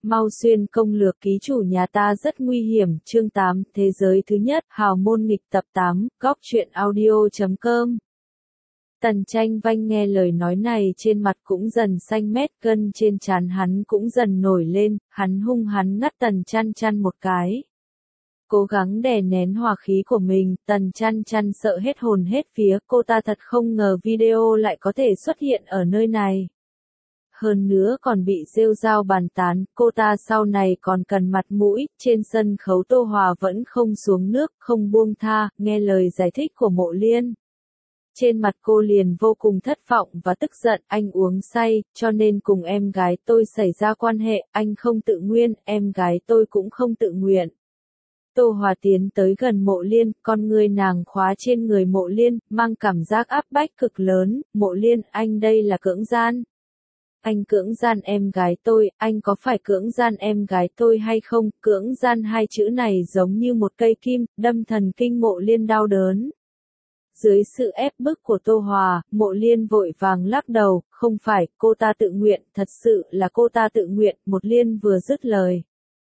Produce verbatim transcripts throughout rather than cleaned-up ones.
Mau xuyên công lược ký chủ nhà ta rất nguy hiểm, chương tám, thế giới thứ nhất, hào môn nghịch tập tám, góc truyện audio chấm com. Tần Tranh Vanh nghe lời nói này trên mặt cũng dần xanh mét, gân trên trán hắn cũng dần nổi lên, hắn hung hắn ngắt Tần Chăn Chăn một cái. Cố gắng đè nén hỏa khí của mình, Tần Chăn Chăn sợ hết hồn hết vía, cô ta thật không ngờ video lại có thể xuất hiện ở nơi này. Hơn nữa còn bị rêu rao bàn tán, cô ta sau này còn cần mặt mũi, trên sân khấu Tô Hòa vẫn không xuống nước, không buông tha, nghe lời giải thích của Mộ Liên. Trên mặt cô liền vô cùng thất vọng và tức giận, anh uống say, cho nên cùng em gái tôi xảy ra quan hệ, anh không tự nguyện, em gái tôi cũng không tự nguyện. Tô Hòa tiến tới gần Mộ Liên, con người nàng khóa trên người Mộ Liên, mang cảm giác áp bách cực lớn, Mộ Liên, anh đây là cưỡng gian. Anh cưỡng gian em gái tôi, anh có phải cưỡng gian em gái tôi hay không? Cưỡng gian hai chữ này giống như một cây kim, đâm thần kinh Mộ Liên đau đớn. Dưới sự ép bức của Tô Hòa, Mộ Liên vội vàng lắc đầu, không phải, cô ta tự nguyện, thật sự là cô ta tự nguyện, Một Liên vừa dứt lời.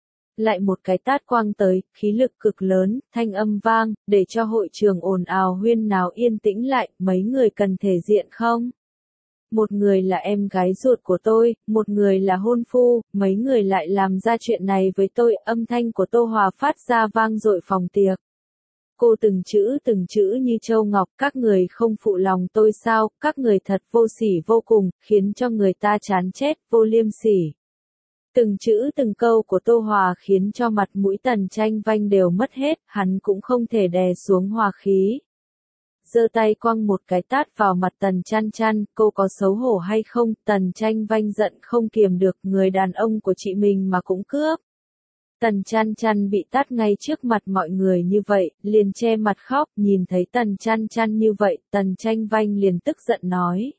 Lại một cái tát quang tới, khí lực cực lớn, thanh âm vang, để cho hội trường ồn ào huyên náo yên tĩnh lại, mấy người cần thể diện không? Một người là em gái ruột của tôi, một người là hôn phu, mấy người lại làm ra chuyện này với tôi, âm thanh của Tô Hòa phát ra vang dội phòng tiệc. Cô từng chữ từng chữ như châu ngọc, các người không phụ lòng tôi sao, các người thật vô sỉ vô cùng, khiến cho người ta chán chét, vô liêm sỉ. Từng chữ từng câu của Tô Hòa khiến cho mặt mũi Tần Tranh Vanh đều mất hết, hắn cũng không thể đè xuống hòa khí. Giơ tay quăng một cái tát vào mặt Tần Chăn Chăn, cô có xấu hổ hay không? Tần Tranh Vanh giận không kiềm được, người đàn ông của chị mình mà cũng cướp. Tần Chăn Chăn bị tát ngay trước mặt mọi người như vậy, liền che mặt khóc, nhìn thấy Tần Chăn Chăn như vậy, Tần Tranh Vanh liền tức giận nói.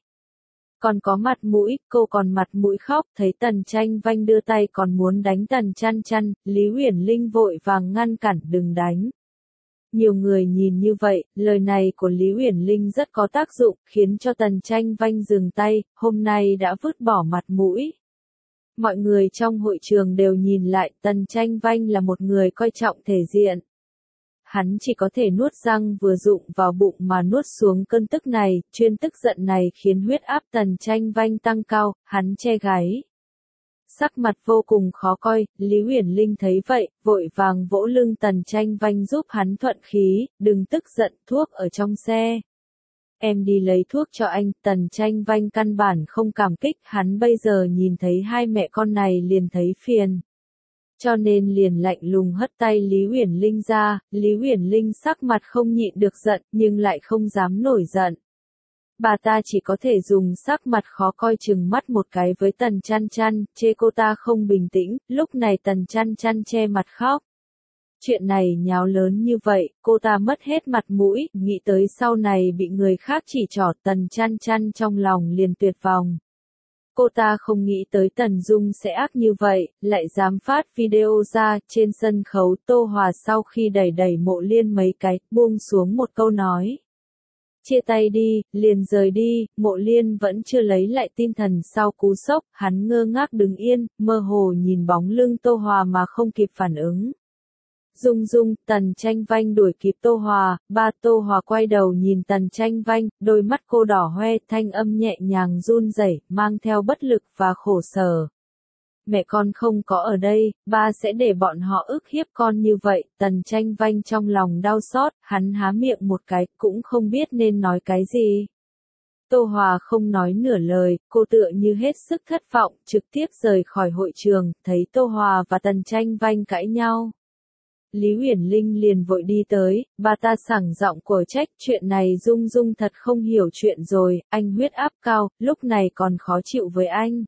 Còn có mặt mũi, cô còn mặt mũi khóc, thấy Tần Tranh Vanh đưa tay còn muốn đánh Tần Chăn Chăn, Lý Uyển Linh vội vàng ngăn cản, đừng đánh. Nhiều người nhìn như vậy, lời này của Lý Uyển Linh rất có tác dụng, khiến cho Tần Tranh Vanh dừng tay, hôm nay đã vứt bỏ mặt mũi. Mọi người trong hội trường đều nhìn lại, Tần Tranh Vanh là một người coi trọng thể diện. Hắn chỉ có thể nuốt răng vừa dụng vào bụng mà nuốt xuống cơn tức này, chuyên tức giận này khiến huyết áp Tần Tranh Vanh tăng cao, hắn che gáy. Sắc mặt vô cùng khó coi, Lý Uyển Linh thấy vậy, vội vàng vỗ lưng Tần Tranh Vanh giúp hắn thuận khí, đừng tức giận, thuốc ở trong xe. Em đi lấy thuốc cho anh, Tần Tranh Vanh căn bản không cảm kích, hắn bây giờ nhìn thấy hai mẹ con này liền thấy phiền. Cho nên liền lạnh lùng hất tay Lý Uyển Linh ra, Lý Uyển Linh sắc mặt không nhịn được giận, nhưng lại không dám nổi giận. Bà ta chỉ có thể dùng sắc mặt khó coi chừng mắt một cái với Tần Chăn Chăn, chê cô ta không bình tĩnh, lúc này Tần Chăn Chăn che mặt khóc. Chuyện này nháo lớn như vậy, cô ta mất hết mặt mũi, nghĩ tới sau này bị người khác chỉ trỏ, Tần Chăn Chăn trong lòng liền tuyệt vọng. Cô ta không nghĩ tới Tần Dung sẽ ác như vậy, lại dám phát video ra, trên sân khấu Tô Hòa sau khi đẩy đẩy Mộ Liên mấy cái, buông xuống một câu nói. Chia tay đi, liền rời đi, Mộ Liên vẫn chưa lấy lại tinh thần sau cú sốc, hắn ngơ ngác đứng yên, mơ hồ nhìn bóng lưng Tô Hòa mà không kịp phản ứng. Dung Dung, Tần Tranh Vanh đuổi kịp Tô Hòa, ba Tô Hòa quay đầu nhìn Tần Tranh Vanh, đôi mắt cô đỏ hoe, thanh âm nhẹ nhàng run rẩy, mang theo bất lực và khổ sở. Mẹ con không có ở đây, ba sẽ để bọn họ ức hiếp con như vậy, Tần Tranh Vanh trong lòng đau xót, hắn há miệng một cái, cũng không biết nên nói cái gì. Tô Hòa không nói nửa lời, cô tựa như hết sức thất vọng, trực tiếp rời khỏi hội trường, thấy Tô Hòa và Tần Tranh Vanh cãi nhau. Lý Uyển Linh liền vội đi tới, bà ta sảng giọng của trách, chuyện này Dung Dung thật không hiểu chuyện rồi, anh huyết áp cao, lúc này còn khó chịu với anh.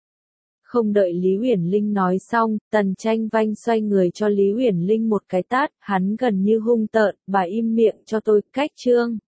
Không đợi Lý Uyển Linh nói xong, Tần Tranh Vanh xoay người cho Lý Uyển Linh một cái tát, hắn gần như hung tợn, bà im miệng cho tôi, cách chương.